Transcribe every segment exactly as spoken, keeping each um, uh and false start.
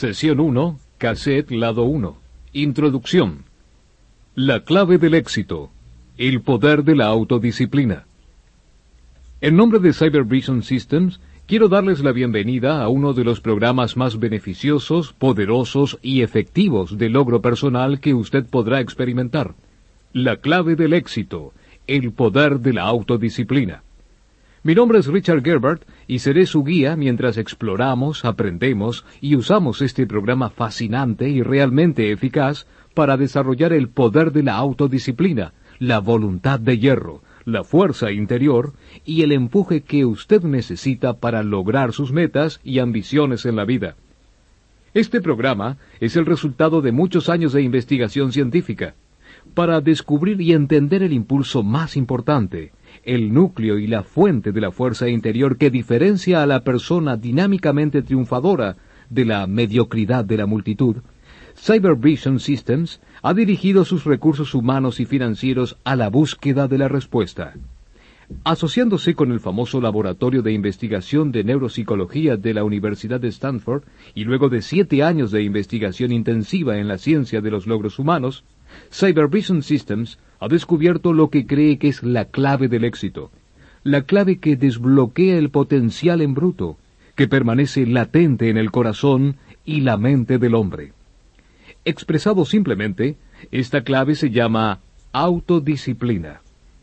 Sesión uno, cassette lado uno. Introducción. La clave del éxito. El poder de la autodisciplina. En nombre de Cyber Vision Systems, quiero darles la bienvenida a uno de los programas más beneficiosos, poderosos y efectivos de logro personal que usted podrá experimentar. La clave del éxito. El poder de la autodisciplina. Mi nombre es Richard Gerbert y seré su guía mientras exploramos, aprendemos y usamos este programa fascinante y realmente eficaz para desarrollar el poder de la autodisciplina, la voluntad de hierro, la fuerza interior y el empuje que usted necesita para lograr sus metas y ambiciones en la vida. Este programa es el resultado de muchos años de investigación científica para descubrir y entender el impulso más importante, el núcleo y la fuente de la fuerza interior que diferencia a la persona dinámicamente triunfadora de la mediocridad de la multitud. Cyber Vision Systems ha dirigido sus recursos humanos y financieros a la búsqueda de la respuesta. Asociándose con el famoso Laboratorio de Investigación de Neuropsicología de la Universidad de Stanford, y luego de siete años de investigación intensiva en la ciencia de los logros humanos, Cyber Vision Systems ha descubierto lo que cree que es la clave del éxito, la clave que desbloquea el potencial en bruto, que permanece latente en el corazón y la mente del hombre. Expresado simplemente, esta clave se llama autodisciplina.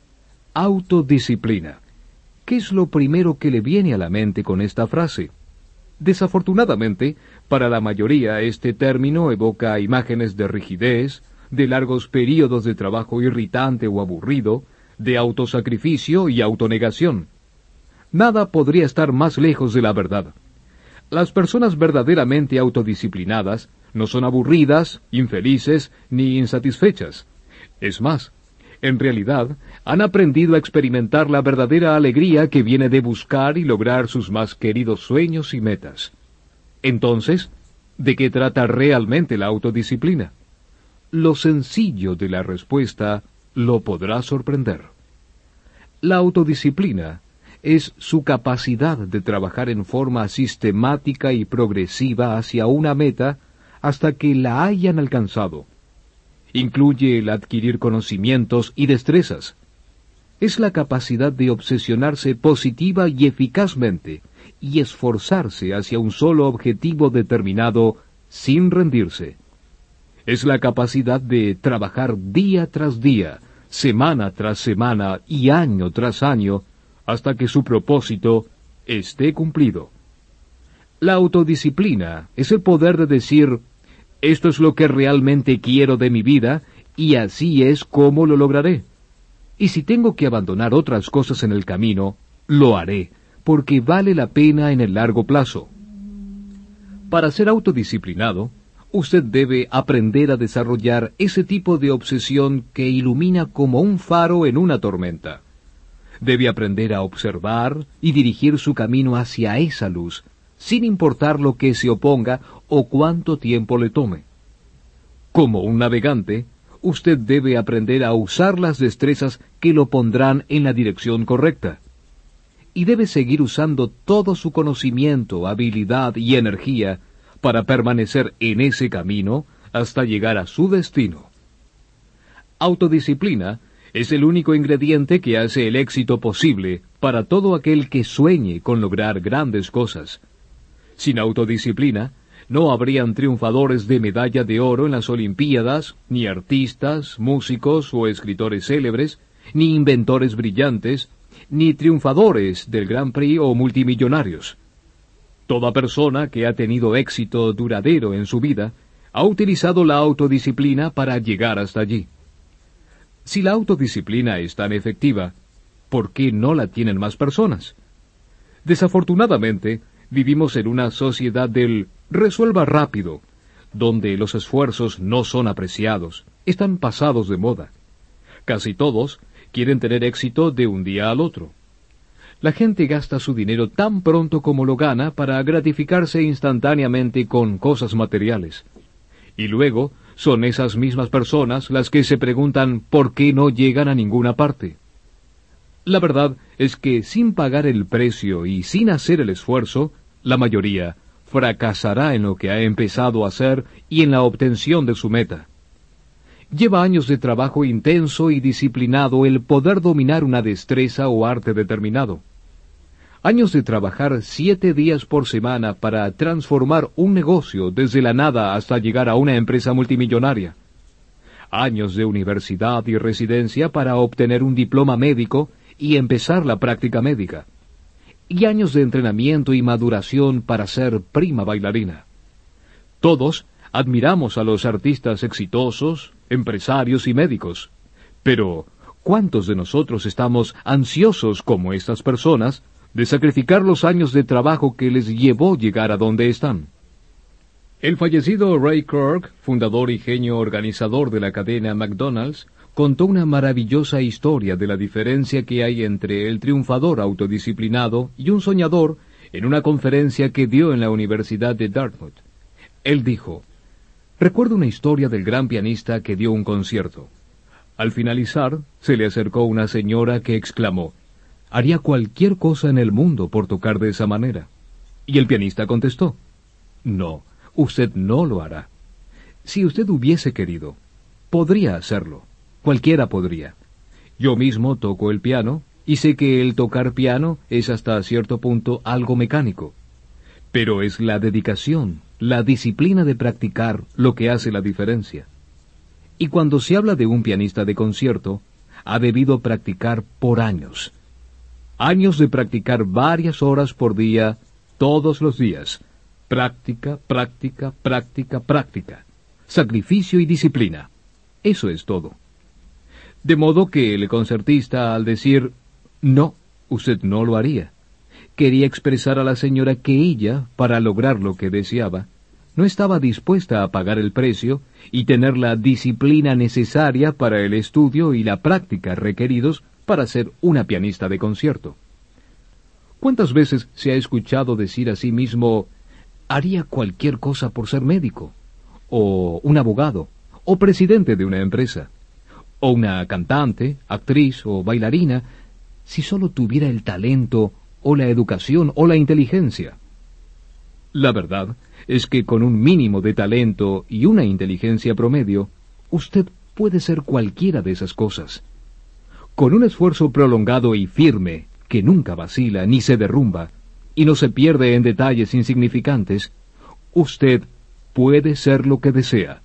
Autodisciplina. ¿Qué es lo primero que le viene a la mente con esta frase? Desafortunadamente, para la mayoría este término evoca imágenes de rigidez, de largos períodos de trabajo irritante o aburrido, de autosacrificio y autonegación. Nada podría estar más lejos de la verdad. Las personas verdaderamente autodisciplinadas no son aburridas, infelices ni insatisfechas. Es más, en realidad, han aprendido a experimentar la verdadera alegría que viene de buscar y lograr sus más queridos sueños y metas. Entonces, ¿de qué trata realmente la autodisciplina? Lo sencillo de la respuesta lo podrá sorprender. La autodisciplina es su capacidad de trabajar en forma sistemática y progresiva hacia una meta hasta que la hayan alcanzado. Incluye el adquirir conocimientos y destrezas. Es la capacidad de obsesionarse positiva y eficazmente y esforzarse hacia un solo objetivo determinado sin rendirse. Es la capacidad de trabajar día tras día, semana tras semana y año tras año, hasta que su propósito esté cumplido. La autodisciplina es el poder de decir, esto es lo que realmente quiero de mi vida, y así es como lo lograré. Y si tengo que abandonar otras cosas en el camino, lo haré, porque vale la pena en el largo plazo. Para ser autodisciplinado, usted debe aprender a desarrollar ese tipo de obsesión que ilumina como un faro en una tormenta. Debe aprender a observar y dirigir su camino hacia esa luz, sin importar lo que se oponga o cuánto tiempo le tome. Como un navegante, usted debe aprender a usar las destrezas que lo pondrán en la dirección correcta. Y debe seguir usando todo su conocimiento, habilidad y energía para permanecer en ese camino hasta llegar a su destino. Autodisciplina es el único ingrediente que hace el éxito posible para todo aquel que sueñe con lograr grandes cosas. Sin autodisciplina, no habrían triunfadores de medalla de oro en las Olimpiadas, ni artistas, músicos o escritores célebres, ni inventores brillantes, ni triunfadores del Grand Prix o multimillonarios. Toda persona que ha tenido éxito duradero en su vida ha utilizado la autodisciplina para llegar hasta allí. Si la autodisciplina es tan efectiva, ¿por qué no la tienen más personas? Desafortunadamente, vivimos en una sociedad del resuelva rápido, donde los esfuerzos no son apreciados, están pasados de moda. Casi todos quieren tener éxito de un día al otro. La gente gasta su dinero tan pronto como lo gana para gratificarse instantáneamente con cosas materiales. Y luego son esas mismas personas las que se preguntan por qué no llegan a ninguna parte. La verdad es que sin pagar el precio y sin hacer el esfuerzo, la mayoría fracasará en lo que ha empezado a hacer y en la obtención de su meta. Lleva años de trabajo intenso y disciplinado el poder dominar una destreza o arte determinado. Años de trabajar siete días por semana para transformar un negocio desde la nada hasta llegar a una empresa multimillonaria. Años de universidad y residencia para obtener un diploma médico y empezar la práctica médica. Y años de entrenamiento y maduración para ser prima bailarina. Todos admiramos a los artistas exitosos, empresarios y médicos. Pero, ¿cuántos de nosotros estamos ansiosos, como estas personas, de sacrificar los años de trabajo que les llevó llegar a donde están? El fallecido Ray Kroc, fundador y genio organizador de la cadena McDonald's, contó una maravillosa historia de la diferencia que hay entre el triunfador autodisciplinado y un soñador en una conferencia que dio en la Universidad de Dartmouth. Él dijo: «Recuerdo una historia del gran pianista que dio un concierto. Al finalizar, se le acercó una señora que exclamó: «Haría cualquier cosa en el mundo por tocar de esa manera». Y el pianista contestó: «No, usted no lo hará. Si usted hubiese querido, podría hacerlo. Cualquiera podría. Yo mismo toco el piano, y sé que el tocar piano es hasta cierto punto algo mecánico. Pero es la dedicación, la disciplina de practicar lo que hace la diferencia. Y cuando se habla de un pianista de concierto, ha debido practicar por años. Años de practicar varias horas por día, todos los días. Práctica, práctica, práctica, práctica. Sacrificio y disciplina. Eso es todo. De modo que el concertista, al decir «no, usted no lo haría», quería expresar a la señora que ella, para lograr lo que deseaba, no estaba dispuesta a pagar el precio y tener la disciplina necesaria para el estudio y la práctica requeridos para ser una pianista de concierto. ¿Cuántas veces se ha escuchado decir a sí mismo «haría cualquier cosa por ser médico», o un abogado, o presidente de una empresa, o una cantante, actriz o bailarina, si solo tuviera el talento, o la educación, o la inteligencia? La verdad es que con un mínimo de talento y una inteligencia promedio, usted puede ser cualquiera de esas cosas. Con un esfuerzo prolongado y firme, que nunca vacila ni se derrumba, y no se pierde en detalles insignificantes, usted puede ser lo que desea.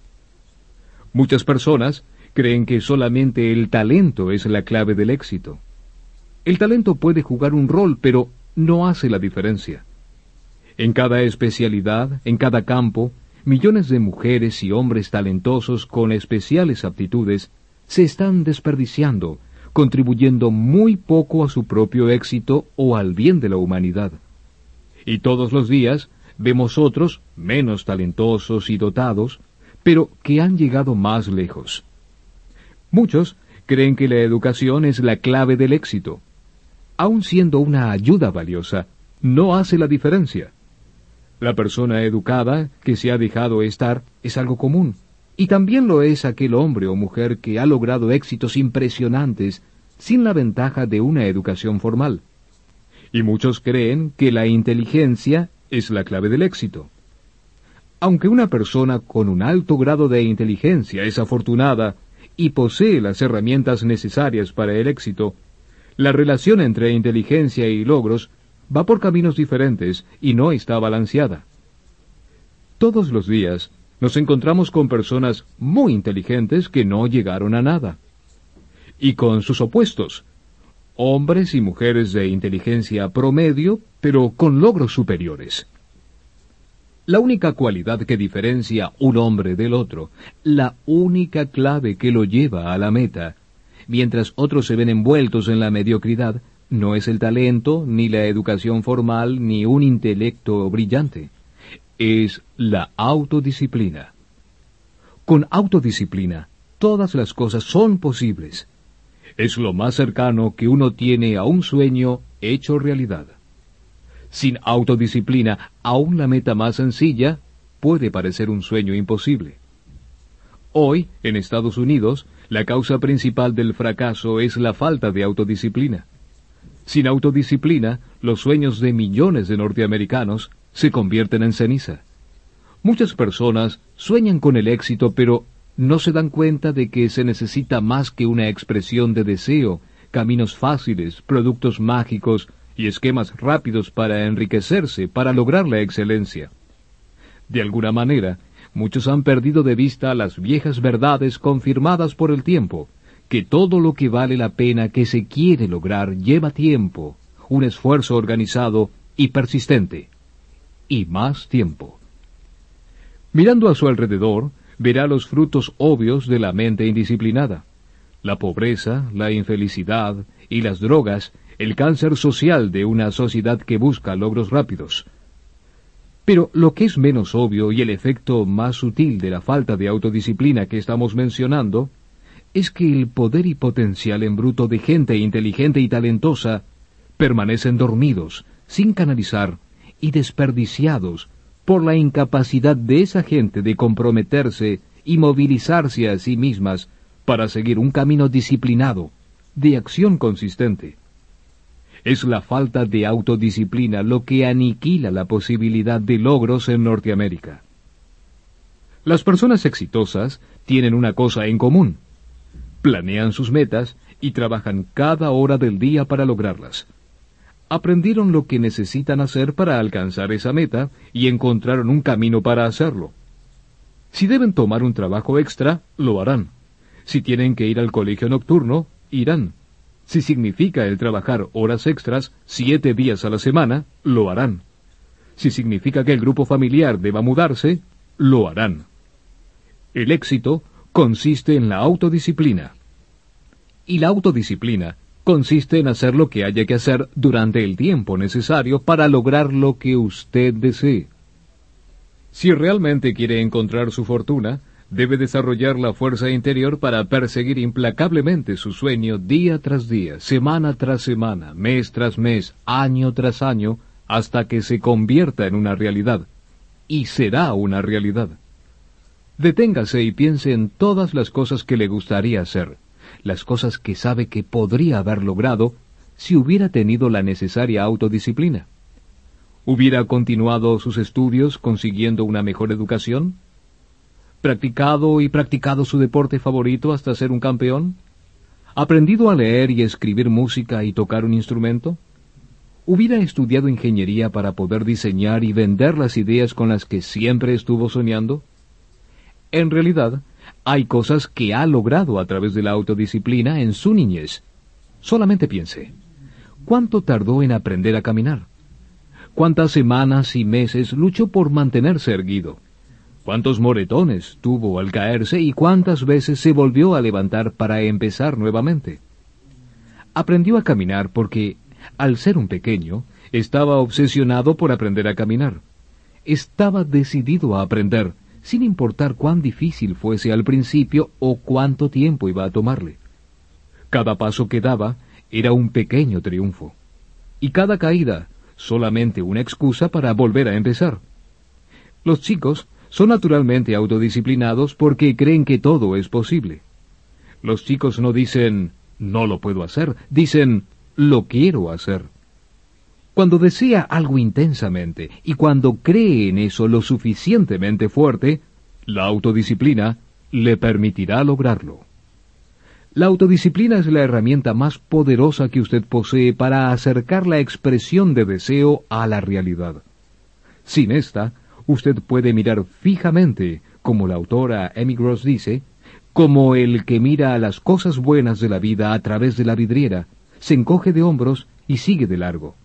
Muchas personas creen que solamente el talento es la clave del éxito. El talento puede jugar un rol, pero no hace la diferencia. En cada especialidad, en cada campo, millones de mujeres y hombres talentosos con especiales aptitudes se están desperdiciando, contribuyendo muy poco a su propio éxito o al bien de la humanidad. Y todos los días vemos otros, menos talentosos y dotados, pero que han llegado más lejos. Muchos creen que la educación es la clave del éxito. Aun siendo una ayuda valiosa, no hace la diferencia. La persona educada que se ha dejado estar es algo común, y también lo es aquel hombre o mujer que ha logrado éxitos impresionantes sin la ventaja de una educación formal. Y muchos creen que la inteligencia es la clave del éxito. Aunque una persona con un alto grado de inteligencia es afortunada y posee las herramientas necesarias para el éxito, la relación entre inteligencia y logros va por caminos diferentes y no está balanceada. Todos los días nos encontramos con personas muy inteligentes que no llegaron a nada, y con sus opuestos, hombres y mujeres de inteligencia promedio, pero con logros superiores. La única cualidad que diferencia un hombre del otro, la única clave que lo lleva a la meta, mientras otros se ven envueltos en la mediocridad, no es el talento, ni la educación formal, ni un intelecto brillante. Es la autodisciplina. Con autodisciplina, todas las cosas son posibles. Es lo más cercano que uno tiene a un sueño hecho realidad. Sin autodisciplina, aún la meta más sencilla puede parecer un sueño imposible. Hoy, en Estados Unidos, la causa principal del fracaso es la falta de autodisciplina. Sin autodisciplina, los sueños de millones de norteamericanos se convierten en ceniza. Muchas personas sueñan con el éxito, pero no se dan cuenta de que se necesita más que una expresión de deseo, caminos fáciles, productos mágicos y esquemas rápidos para enriquecerse, para lograr la excelencia. De alguna manera, muchos han perdido de vista las viejas verdades confirmadas por el tiempo, que todo lo que vale la pena que se quiere lograr lleva tiempo, un esfuerzo organizado y persistente, y más tiempo. Mirando a su alrededor, verá los frutos obvios de la mente indisciplinada: la pobreza, la infelicidad y las drogas, el cáncer social de una sociedad que busca logros rápidos. Pero lo que es menos obvio y el efecto más sutil de la falta de autodisciplina que estamos mencionando, es que el poder y potencial en bruto de gente inteligente y talentosa permanecen dormidos, sin canalizar y desperdiciados por la incapacidad de esa gente de comprometerse y movilizarse a sí mismas para seguir un camino disciplinado, de acción consistente. Es la falta de autodisciplina lo que aniquila la posibilidad de logros en Norteamérica. Las personas exitosas tienen una cosa en común: planean sus metas y trabajan cada hora del día para lograrlas. Aprendieron lo que necesitan hacer para alcanzar esa meta y encontraron un camino para hacerlo. Si deben tomar un trabajo extra, lo harán. Si tienen que ir al colegio nocturno, irán. Si significa el trabajar horas extras siete días a la semana, lo harán. Si significa que el grupo familiar deba mudarse, lo harán. El éxito consiste en la autodisciplina. Y la autodisciplina consiste en hacer lo que haya que hacer durante el tiempo necesario para lograr lo que usted desee. Si realmente quiere encontrar su fortuna, debe desarrollar la fuerza interior para perseguir implacablemente su sueño día tras día, semana tras semana, mes tras mes, año tras año, hasta que se convierta en una realidad. Y será una realidad. Deténgase y piense en todas las cosas que le gustaría hacer, las cosas que sabe que podría haber logrado si hubiera tenido la necesaria autodisciplina. ¿Hubiera continuado sus estudios consiguiendo una mejor educación? ¿Practicado y practicado su deporte favorito hasta ser un campeón? ¿Aprendido a leer y escribir música y tocar un instrumento? ¿Hubiera estudiado ingeniería para poder diseñar y vender las ideas con las que siempre estuvo soñando? En realidad, hay cosas que ha logrado a través de la autodisciplina en su niñez. Solamente piense, ¿cuánto tardó en aprender a caminar? ¿Cuántas semanas y meses luchó por mantenerse erguido? ¿Cuántos moretones tuvo al caerse y cuántas veces se volvió a levantar para empezar nuevamente? Aprendió a caminar porque, al ser un pequeño, estaba obsesionado por aprender a caminar. Estaba decidido a aprender, sin importar cuán difícil fuese al principio o cuánto tiempo iba a tomarle. Cada paso que daba era un pequeño triunfo, y cada caída solamente una excusa para volver a empezar. Los chicos son naturalmente autodisciplinados porque creen que todo es posible. Los chicos no dicen, no lo puedo hacer, dicen, lo quiero hacer. Cuando desea algo intensamente y cuando cree en eso lo suficientemente fuerte, la autodisciplina le permitirá lograrlo. La autodisciplina es la herramienta más poderosa que usted posee para acercar la expresión de deseo a la realidad. Sin esta, usted puede mirar fijamente, como la autora Amy Gross dice, como el que mira a las cosas buenas de la vida a través de la vidriera, se encoge de hombros y sigue de largo.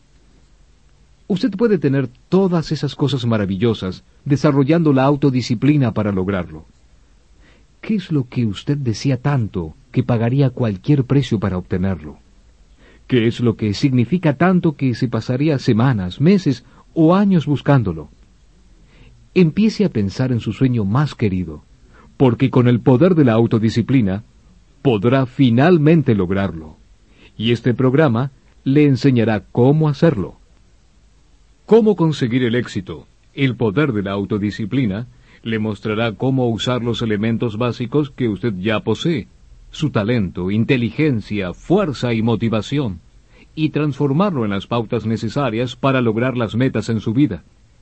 Usted puede tener todas esas cosas maravillosas desarrollando la autodisciplina para lograrlo. ¿Qué es lo que usted desea tanto que pagaría cualquier precio para obtenerlo? ¿Qué es lo que significa tanto que se pasaría semanas, meses o años buscándolo? Empiece a pensar en su sueño más querido, porque con el poder de la autodisciplina podrá finalmente lograrlo. Y este programa le enseñará cómo hacerlo. Cómo conseguir el éxito, el poder de la autodisciplina, le mostrará cómo usar los elementos básicos que usted ya posee, su talento, inteligencia, fuerza y motivación, y transformarlo en las pautas necesarias para lograr las metas en su vida.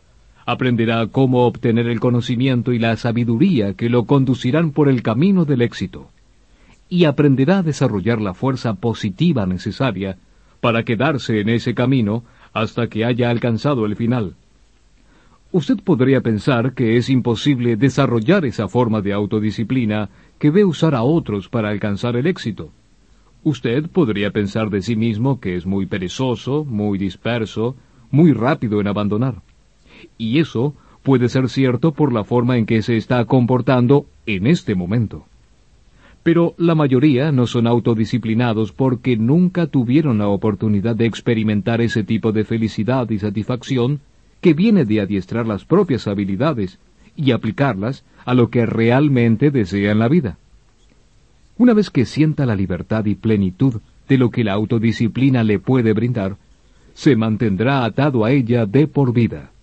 Aprenderá cómo obtener el conocimiento y la sabiduría que lo conducirán por el camino del éxito. Y aprenderá a desarrollar la fuerza positiva necesaria para quedarse en ese camino hasta que haya alcanzado el final. Usted podría pensar que es imposible desarrollar esa forma de autodisciplina que ve usar a otros para alcanzar el éxito. Usted podría pensar de sí mismo que es muy perezoso, muy disperso, muy rápido en abandonar. Y eso puede ser cierto por la forma en que se está comportando en este momento. Pero la mayoría no son autodisciplinados porque nunca tuvieron la oportunidad de experimentar ese tipo de felicidad y satisfacción que viene de adiestrar las propias habilidades y aplicarlas a lo que realmente desea en la vida. Una vez que sienta la libertad y plenitud de lo que la autodisciplina le puede brindar, se mantendrá atado a ella de por vida.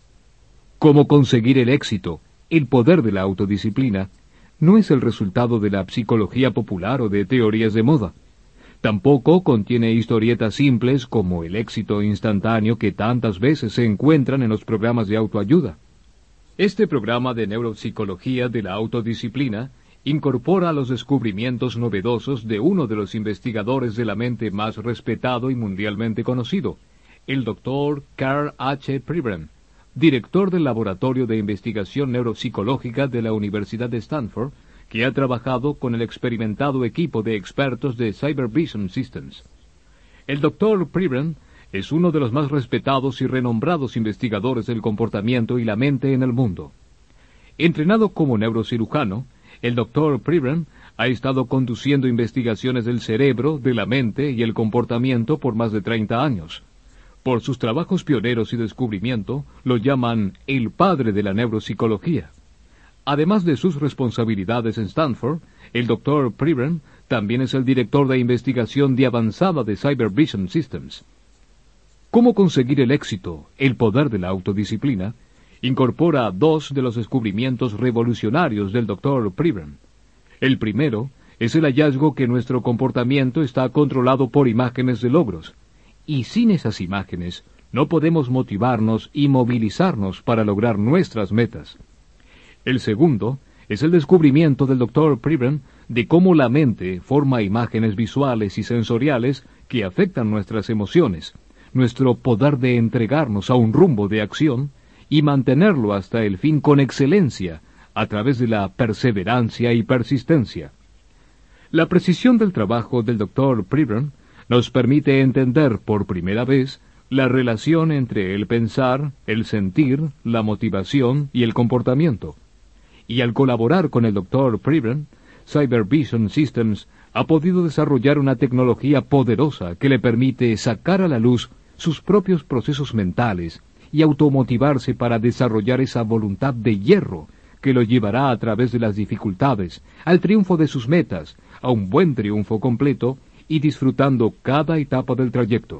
¿Cómo conseguir el éxito, el poder de la autodisciplina? No es el resultado de la psicología popular o de teorías de moda. Tampoco contiene historietas simples como el éxito instantáneo que tantas veces se encuentran en los programas de autoayuda. Este programa de neuropsicología de la autodisciplina incorpora los descubrimientos novedosos de uno de los investigadores de la mente más respetado y mundialmente conocido, el doctor Carl H. Pribram, director del Laboratorio de Investigación Neuropsicológica de la Universidad de Stanford, que ha trabajado con el experimentado equipo de expertos de Cybervision Systems. El doctor Pribram es uno de los más respetados y renombrados investigadores del comportamiento y la mente en el mundo. Entrenado como neurocirujano, el doctor Pribram ha estado conduciendo investigaciones del cerebro, de la mente y el comportamiento por más de treinta años. Por sus trabajos pioneros y descubrimiento, lo llaman el padre de la neuropsicología. Además de sus responsabilidades en Stanford, el doctor Pribram también es el director de investigación de avanzada de Cybervision Systems. ¿Cómo conseguir el éxito, el poder de la autodisciplina? Incorpora dos de los descubrimientos revolucionarios del doctor Pribram. El primero es el hallazgo que nuestro comportamiento está controlado por imágenes de logros, y sin esas imágenes no podemos motivarnos y movilizarnos para lograr nuestras metas. El segundo es el descubrimiento del doctor Pribram de cómo la mente forma imágenes visuales y sensoriales que afectan nuestras emociones, nuestro poder de entregarnos a un rumbo de acción y mantenerlo hasta el fin con excelencia a través de la perseverancia y persistencia. La precisión del trabajo del doctor Pribram nos permite entender por primera vez la relación entre el pensar, el sentir, la motivación y el comportamiento. Y al colaborar con el doctor Pribram, Cybervision Systems ha podido desarrollar una tecnología poderosa que le permite sacar a la luz sus propios procesos mentales y automotivarse para desarrollar esa voluntad de hierro que lo llevará a través de las dificultades, al triunfo de sus metas, a un buen triunfo completo y disfrutando cada etapa del trayecto.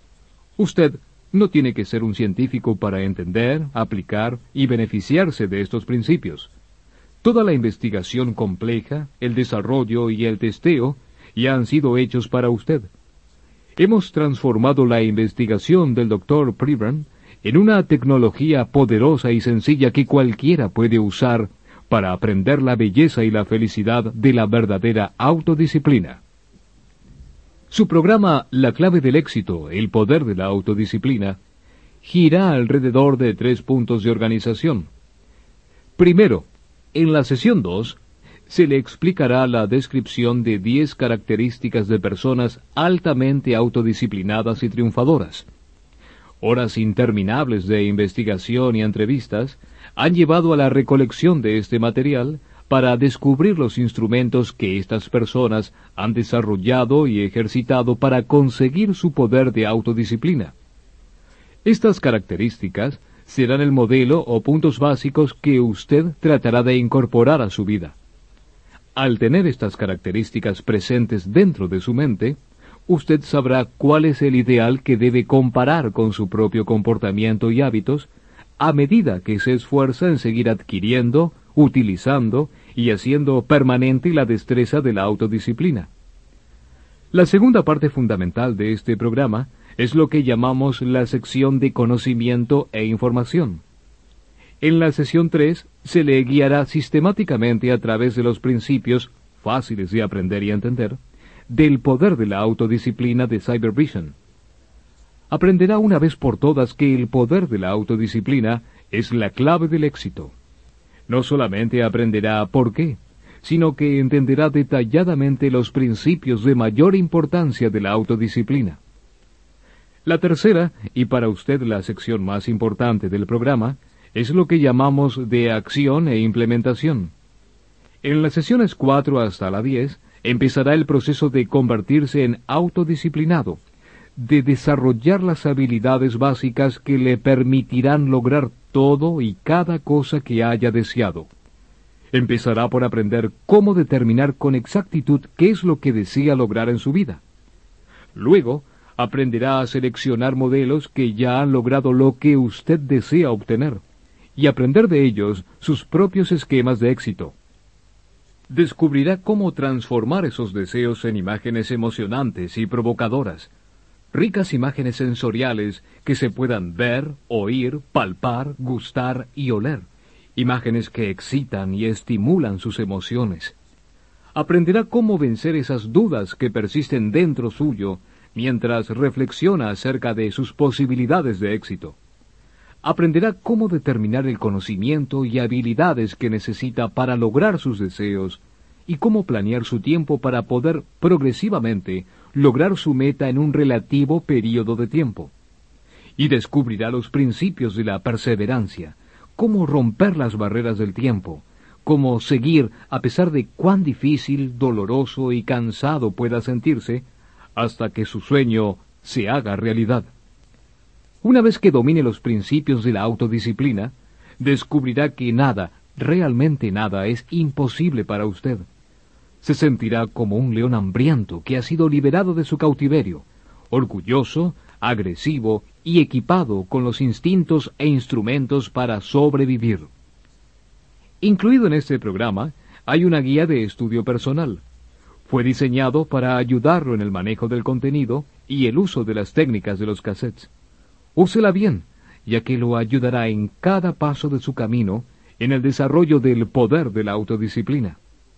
Usted no tiene que ser un científico para entender, aplicar y beneficiarse de estos principios. Toda la investigación compleja, el desarrollo y el testeo ya han sido hechos para usted. Hemos transformado la investigación del doctor Pribram en una tecnología poderosa y sencilla que cualquiera puede usar para aprender la belleza y la felicidad de la verdadera autodisciplina. Su programa La clave del éxito, el poder de la autodisciplina, gira alrededor de tres puntos de organización. Primero, en la sesión dos, se le explicará la descripción de diez características de personas altamente autodisciplinadas y triunfadoras. Horas interminables de investigación y entrevistas han llevado a la recolección de este material para descubrir los instrumentos que estas personas han desarrollado y ejercitado para conseguir su poder de autodisciplina. Estas características serán el modelo o puntos básicos que usted tratará de incorporar a su vida. Al tener estas características presentes dentro de su mente, usted sabrá cuál es el ideal que debe comparar con su propio comportamiento y hábitos a medida que se esfuerza en seguir adquiriendo, utilizando y haciendo permanente la destreza de la autodisciplina. La segunda parte fundamental de este programa es lo que llamamos la sección de conocimiento e información. En la sesión tres se le guiará sistemáticamente a través de los principios, fáciles de aprender y entender, del poder de la autodisciplina de Cybervision. Aprenderá una vez por todas que el poder de la autodisciplina es la clave del éxito. No solamente aprenderá por qué, sino que entenderá detalladamente los principios de mayor importancia de la autodisciplina. La tercera, y para usted la sección más importante del programa, es lo que llamamos de acción e implementación. En las sesiones cuatro hasta la diez, empezará el proceso de convertirse en autodisciplinado, de desarrollar las habilidades básicas que le permitirán lograr todo y cada cosa que haya deseado. Empezará por aprender cómo determinar con exactitud qué es lo que desea lograr en su vida. Luego, aprenderá a seleccionar modelos que ya han logrado lo que usted desea obtener, y aprender de ellos sus propios esquemas de éxito. Descubrirá cómo transformar esos deseos en imágenes emocionantes y provocadoras, ricas imágenes sensoriales que se puedan ver, oír, palpar, gustar y oler, imágenes que excitan y estimulan sus emociones. Aprenderá cómo vencer esas dudas que persisten dentro suyo mientras reflexiona acerca de sus posibilidades de éxito. Aprenderá cómo determinar el conocimiento y habilidades que necesita para lograr sus deseos y cómo planear su tiempo para poder progresivamente lograr su meta en un relativo período de tiempo. Y descubrirá los principios de la perseverancia, cómo romper las barreras del tiempo, cómo seguir a pesar de cuán difícil, doloroso y cansado pueda sentirse, hasta que su sueño se haga realidad. Una vez que domine los principios de la autodisciplina, descubrirá que nada, realmente nada, es imposible para usted. Se sentirá como un león hambriento que ha sido liberado de su cautiverio, orgulloso, agresivo y equipado con los instintos e instrumentos para sobrevivir. Incluido en este programa hay una guía de estudio personal. Fue diseñado para ayudarlo en el manejo del contenido y el uso de las técnicas de los cassettes. Úsela bien, ya que lo ayudará en cada paso de su camino en el desarrollo del poder de la autodisciplina.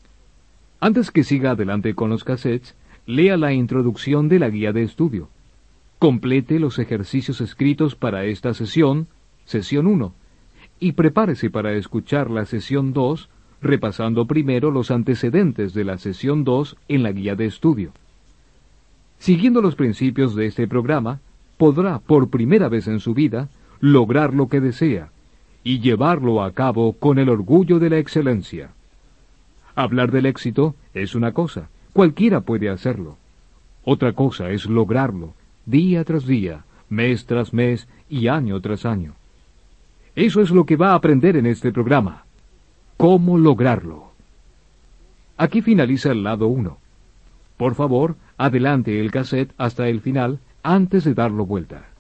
Antes que siga adelante con los cassettes, lea la introducción de la guía de estudio. Complete los ejercicios escritos para esta sesión, sesión uno, y prepárese para escuchar la sesión dos, repasando primero los antecedentes de la sesión dos en la guía de estudio. Siguiendo los principios de este programa, podrá, por primera vez en su vida, lograr lo que desea, y llevarlo a cabo con el orgullo de la excelencia. Hablar del éxito es una cosa, cualquiera puede hacerlo. Otra cosa es lograrlo, día tras día, mes tras mes y año tras año. Eso es lo que va a aprender en este programa. ¿Cómo lograrlo? Aquí finaliza el lado uno. Por favor, adelante el cassette hasta el final antes de darlo vuelta.